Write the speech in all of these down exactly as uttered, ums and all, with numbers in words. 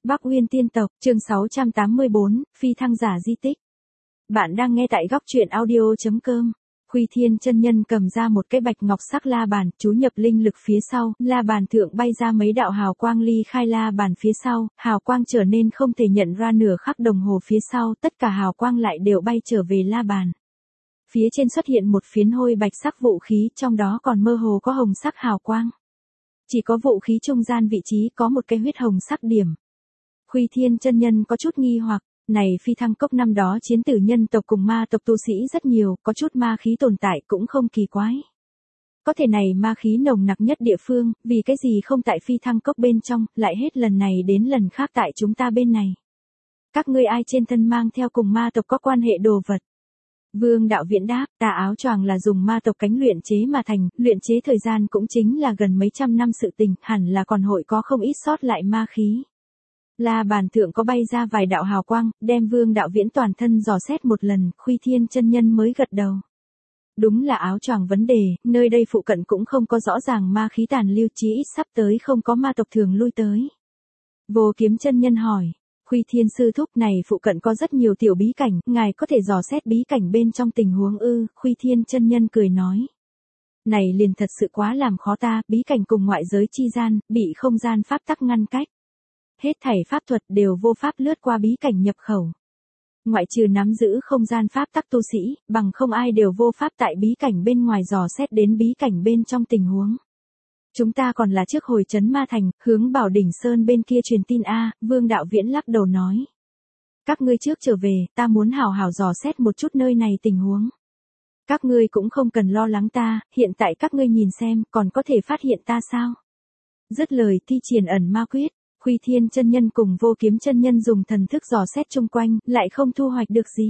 Bắc Uyên tiên tộc, chương sáu trăm tám mươi bốn, phi thăng giả di tích. Bạn đang nghe tại góc truyện audio.com. Khuy Thiên chân nhân cầm ra một cái bạch ngọc sắc la bàn, chú nhập linh lực phía sau, la bàn thượng bay ra mấy đạo hào quang ly khai la bàn phía sau, hào quang trở nên không thể nhận ra nửa khắc đồng hồ phía sau, tất cả hào quang lại đều bay trở về la bàn. Phía trên xuất hiện một phiến hôi bạch sắc vũ khí, trong đó còn mơ hồ có hồng sắc hào quang. Chỉ có vũ khí trung gian vị trí có một cái huyết hồng sắc điểm. Khuy Thiên chân nhân có chút nghi hoặc, này phi thăng cốc năm đó chiến tử nhân tộc cùng ma tộc tu sĩ rất nhiều, có chút ma khí tồn tại cũng không kỳ quái. Có thể này ma khí nồng nặc nhất địa phương, vì cái gì không tại phi thăng cốc bên trong, lại hết lần này đến lần khác tại chúng ta bên này. Các ngươi ai trên thân mang theo cùng ma tộc có quan hệ đồ vật? Vương Đạo Viễn đáp, tà áo choàng là dùng ma tộc cánh luyện chế mà thành, luyện chế thời gian cũng chính là gần mấy trăm năm sự tình, hẳn là còn hội có không ít sót lại ma khí. La bàn thượng có bay ra vài đạo hào quang, đem Vương Đạo Viễn toàn thân dò xét một lần, Khuy Thiên chân nhân mới gật đầu. Đúng là áo choàng vấn đề, nơi đây phụ cận cũng không có rõ ràng ma khí tàn lưu, chí ít sắp tới không có ma tộc thường lui tới. Vô Kiếm chân nhân hỏi, Khuy Thiên sư thúc, này phụ cận có rất nhiều tiểu bí cảnh, ngài có thể dò xét bí cảnh bên trong tình huống ư? Khuy Thiên chân nhân cười nói. Này liền thật sự quá làm khó ta, bí cảnh cùng ngoại giới chi gian, bị không gian pháp tắc ngăn cách. Hết thảy pháp thuật đều vô pháp lướt qua bí cảnh nhập khẩu. Ngoại trừ nắm giữ không gian pháp tắc tu sĩ, bằng không ai đều vô pháp tại bí cảnh bên ngoài dò xét đến bí cảnh bên trong tình huống. Chúng ta còn là trước hồi trấn Ma Thành, hướng Bảo Đỉnh Sơn bên kia truyền tin a. Vương Đạo Viễn lắc đầu nói. Các ngươi trước trở về, ta muốn hào hào dò xét một chút nơi này tình huống. Các ngươi cũng không cần lo lắng ta, hiện tại các ngươi nhìn xem, còn có thể phát hiện ta sao? Dứt lời thi triển ẩn ma quyết, Khuy Thiên chân nhân cùng Vô Kiếm chân nhân dùng thần thức dò xét chung quanh, lại không thu hoạch được gì.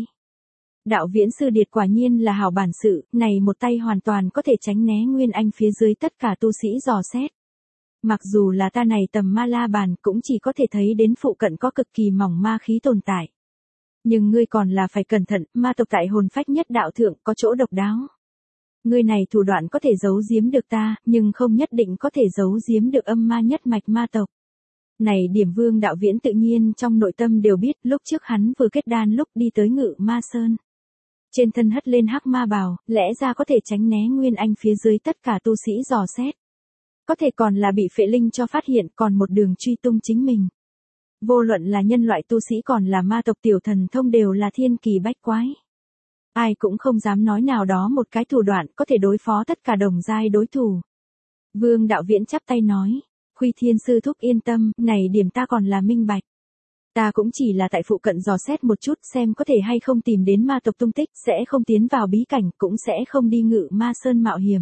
Đạo Viễn sư điệt quả nhiên là hảo bản sự, này một tay hoàn toàn có thể tránh né Nguyên Anh phía dưới tất cả tu sĩ dò xét. Mặc dù là ta này tầm ma la bàn cũng chỉ có thể thấy đến phụ cận có cực kỳ mỏng ma khí tồn tại. Nhưng ngươi còn là phải cẩn thận, ma tộc tại hồn phách nhất đạo thượng có chỗ độc đáo. Ngươi này thủ đoạn có thể giấu giếm được ta, nhưng không nhất định có thể giấu giếm được âm ma nhất mạch ma tộc. Này điểm Vương Đạo Viễn tự nhiên trong nội tâm đều biết, lúc trước hắn vừa kết đan lúc đi tới Ngự Ma Sơn. Trên thân hất lên hắc ma bào, lẽ ra có thể tránh né Nguyên Anh phía dưới tất cả tu sĩ dò xét. Có thể còn là bị phệ linh cho phát hiện, còn một đường truy tung chính mình. Vô luận là nhân loại tu sĩ còn là ma tộc tiểu thần thông đều là thiên kỳ bách quái. Ai cũng không dám nói nào đó một cái thủ đoạn có thể đối phó tất cả đồng giai đối thủ. Vương Đạo Viễn chắp tay nói. Khuy Thiên sư thúc yên tâm, này điểm ta còn là minh bạch. Ta cũng chỉ là tại phụ cận dò xét một chút xem có thể hay không tìm đến ma tộc tung tích, sẽ không tiến vào bí cảnh, cũng sẽ không đi Ngự Ma Sơn mạo hiểm.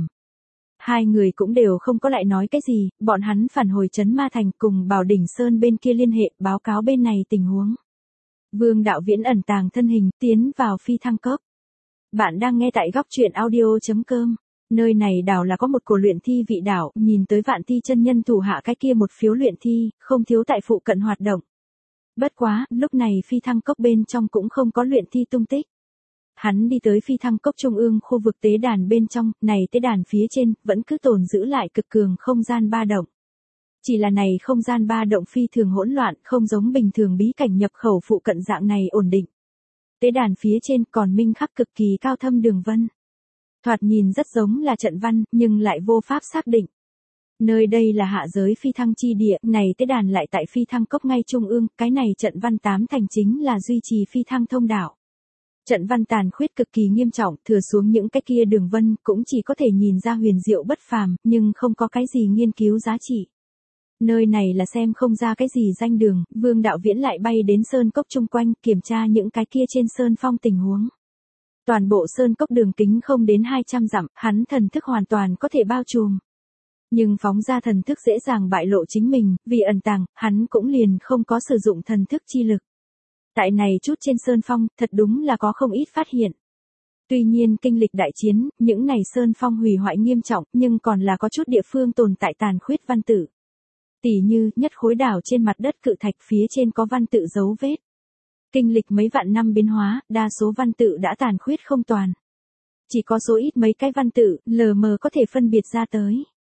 Hai người cũng đều không có lại nói cái gì, bọn hắn phản hồi trấn Ma Thành cùng Bảo Đỉnh Sơn bên kia liên hệ, báo cáo bên này tình huống. Vương Đạo Viễn ẩn tàng thân hình, tiến vào phi thăng cốc. Bạn đang nghe tại góc truyện audio.com. Nơi này đảo là có một cổ luyện thi vị đảo, nhìn tới Vạn Thi chân nhân thủ hạ cái kia một phiếu luyện thi, không thiếu tại phụ cận hoạt động. Bất quá, lúc này phi thăng cốc bên trong cũng không có luyện thi tung tích. Hắn đi tới phi thăng cốc trung ương khu vực tế đàn bên trong, này tế đàn phía trên, vẫn cứ tồn giữ lại cực cường không gian ba động. Chỉ là này không gian ba động phi thường hỗn loạn, không giống bình thường bí cảnh nhập khẩu phụ cận dạng này ổn định. Tế đàn phía trên còn minh khắc cực kỳ cao thâm đường vân. Thoạt nhìn rất giống là trận văn, nhưng lại vô pháp xác định. Nơi đây là hạ giới phi thăng chi địa, này tế đàn lại tại phi thăng cốc ngay trung ương, cái này trận văn tám thành chính là duy trì phi thăng thông đạo. Trận văn tàn khuyết cực kỳ nghiêm trọng, thừa xuống những cái kia đường vân, cũng chỉ có thể nhìn ra huyền diệu bất phàm, nhưng không có cái gì nghiên cứu giá trị. Nơi này là xem không ra cái gì danh đường, Vương Đạo Viễn lại bay đến sơn cốc chung quanh, kiểm tra những cái kia trên sơn phong tình huống. Toàn bộ sơn cốc đường kính không đến hai trăm dặm, hắn thần thức hoàn toàn có thể bao trùm. Nhưng phóng ra thần thức dễ dàng bại lộ chính mình, vì ẩn tàng, hắn cũng liền không có sử dụng thần thức chi lực. Tại này chút trên sơn phong, thật đúng là có không ít phát hiện. Tuy nhiên kinh lịch đại chiến, những này sơn phong hủy hoại nghiêm trọng, nhưng còn là có chút địa phương tồn tại tàn khuyết văn tự. Tỉ như, nhất khối đảo trên mặt đất cự thạch phía trên có văn tự dấu vết. Kinh lịch mấy vạn năm biến hóa, đa số văn tự đã tàn khuyết không toàn. Chỉ có số ít mấy cái văn tự, lờ mờ có thể phân biệt ra tới.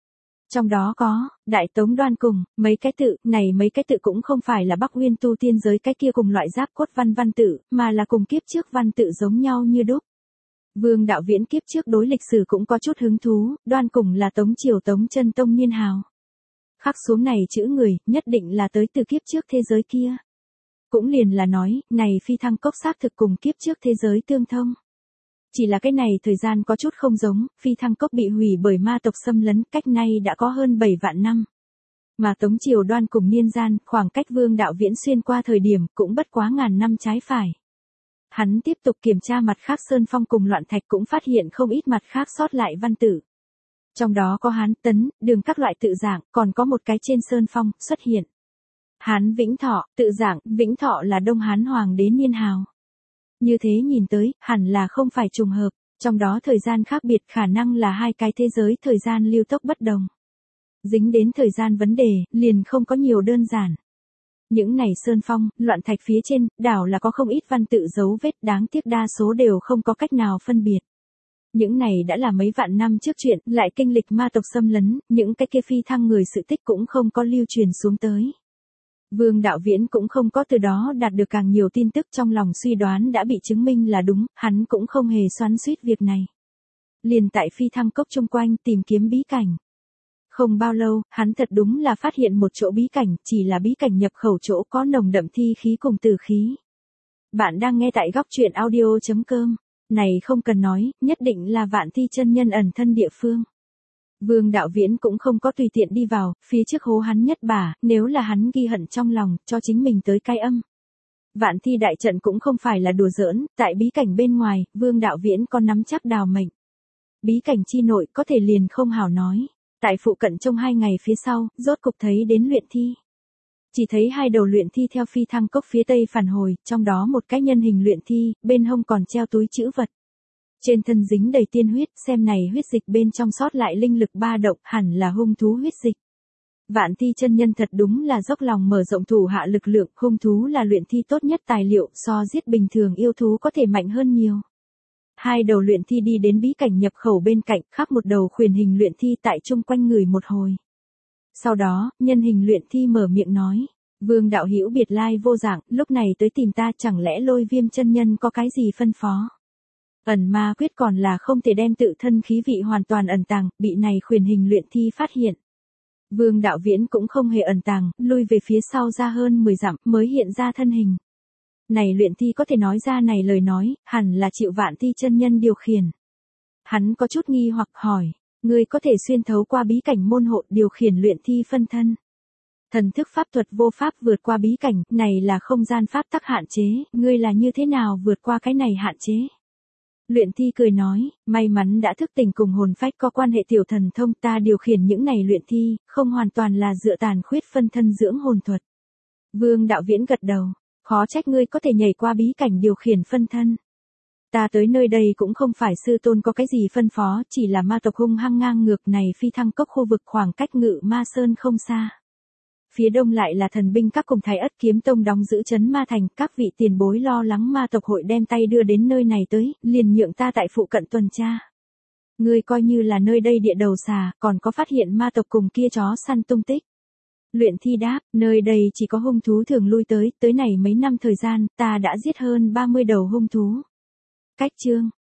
Trong đó có, Đại Tống Đoan Cùng, mấy cái tự, này mấy cái tự cũng không phải là Bắc Nguyên tu tiên giới cái kia cùng loại giáp cốt văn văn tự, mà là cùng kiếp trước văn tự giống nhau như đúc. Vương Đạo Viễn kiếp trước đối lịch sử cũng có chút hứng thú, Đoan Cùng là Tống Triều Tống Chân Tông niên hào. Khắc xuống này chữ người, nhất định là tới từ kiếp trước thế giới kia. Cũng liền là nói, này phi thăng cốc xác thực cùng kiếp trước thế giới tương thông. Chỉ là cái này thời gian có chút không giống, phi thăng cốc bị hủy bởi ma tộc xâm lấn cách nay đã có hơn bảy vạn năm. Mà Tống Triều Đoan Cùng niên gian, khoảng cách Vương Đạo Viễn xuyên qua thời điểm cũng bất quá ngàn năm trái phải. Hắn tiếp tục kiểm tra mặt khác sơn phong cùng loạn thạch cũng phát hiện không ít mặt khác sót lại văn tự. Trong đó có Hán, Tấn, Đường các loại tự dạng, còn có một cái trên sơn phong, xuất hiện. Hán Vĩnh Thọ, tự dạng, Vĩnh Thọ là Đông Hán Hoàng đế niên hào. Như thế nhìn tới, hẳn là không phải trùng hợp, trong đó thời gian khác biệt khả năng là hai cái thế giới thời gian lưu tốc bất đồng. Dính đến thời gian vấn đề, liền không có nhiều đơn giản. Những này sơn phong, loạn thạch phía trên, đảo là có không ít văn tự dấu vết đáng tiếc đa số đều không có cách nào phân biệt. Những này đã là mấy vạn năm trước chuyện, lại kinh lịch ma tộc xâm lấn, những cái kia phi thăng người sự tích cũng không có lưu truyền xuống tới. Vương Đạo Viễn cũng không có từ đó đạt được càng nhiều tin tức trong lòng suy đoán đã bị chứng minh là đúng, hắn cũng không hề xoắn xuýt việc này. Liền tại phi thăng cốc chung quanh tìm kiếm bí cảnh. Không bao lâu, hắn thật đúng là phát hiện một chỗ bí cảnh, chỉ là bí cảnh nhập khẩu chỗ có nồng đậm thi khí cùng tử khí. Bạn đang nghe tại góc truyện audio chấm com. Này không cần nói, nhất định là Vạn Thi chân nhân ẩn thân địa phương. Vương Đạo Viễn cũng không có tùy tiện đi vào, phía trước hố hắn nhất bả, nếu là hắn ghi hận trong lòng, cho chính mình tới cai âm. Vạn Thi đại trận cũng không phải là đùa giỡn, tại bí cảnh bên ngoài, Vương Đạo Viễn có nắm chắc đào mệnh. Bí cảnh chi nội có thể liền không hảo nói. Tại phụ cận trong hai ngày phía sau, rốt cục thấy đến luyện thi. Chỉ thấy hai đầu luyện thi theo phi thăng cốc phía tây phản hồi, trong đó một cái nhân hình luyện thi, bên hông còn treo túi chữ vật. Trên thân dính đầy tiên huyết, xem này huyết dịch bên trong sót lại linh lực ba động, hẳn là hung thú huyết dịch. Vạn Thi chân nhân thật đúng là dốc lòng mở rộng thủ hạ lực lượng, hung thú là luyện thi tốt nhất tài liệu, so giết bình thường yêu thú có thể mạnh hơn nhiều. Hai đầu luyện thi đi đến bí cảnh nhập khẩu bên cạnh, khắc một đầu khuyển hình luyện thi tại chung quanh người một hồi. Sau đó, nhân hình luyện thi mở miệng nói, Vương đạo hữu biệt lai vô dạng, lúc này tới tìm ta chẳng lẽ Lôi Viêm chân nhân có cái gì phân phó. Ẩn ma quyết còn là không thể đem tự thân khí vị hoàn toàn ẩn tàng, bị này khuyển hình luyện thi phát hiện. Vương đạo viễn cũng không hề ẩn tàng, lui về phía sau ra hơn mười dặm mới hiện ra thân hình. Này luyện thi có thể nói ra này lời nói, hẳn là chịu Vạn Thi chân nhân điều khiển. Hắn có chút nghi hoặc hỏi, ngươi có thể xuyên thấu qua bí cảnh môn hộ điều khiển luyện thi phân thân. Thần thức pháp thuật vô pháp vượt qua bí cảnh, này là không gian pháp tắc hạn chế, ngươi là như thế nào vượt qua cái này hạn chế? Luyện thi cười nói, may mắn đã thức tỉnh cùng hồn phách có quan hệ tiểu thần thông, ta điều khiển những này luyện thi, không hoàn toàn là dựa tàn khuyết phân thân dưỡng hồn thuật. Vương đạo viễn gật đầu, khó trách ngươi có thể nhảy qua bí cảnh điều khiển phân thân. Ta tới nơi đây cũng không phải sư tôn có cái gì phân phó, chỉ là ma tộc hung hăng ngang ngược này phi thăng cốc khu vực khoảng cách Ngự Ma Sơn không xa. Phía đông lại là thần binh các cùng Thái Ất Kiếm Tông đóng giữ trấn Ma Thành, các vị tiền bối lo lắng ma tộc hội đem tay đưa đến nơi này tới, liền nhượng ta tại phụ cận tuần tra. Ngươi coi như là nơi đây địa đầu xà, còn có phát hiện ma tộc cùng kia chó săn tung tích. Luyện thi đáp, nơi đây chỉ có hung thú thường lui tới, tới này mấy năm thời gian, ta đã giết hơn ba mươi đầu hung thú. Cách chương,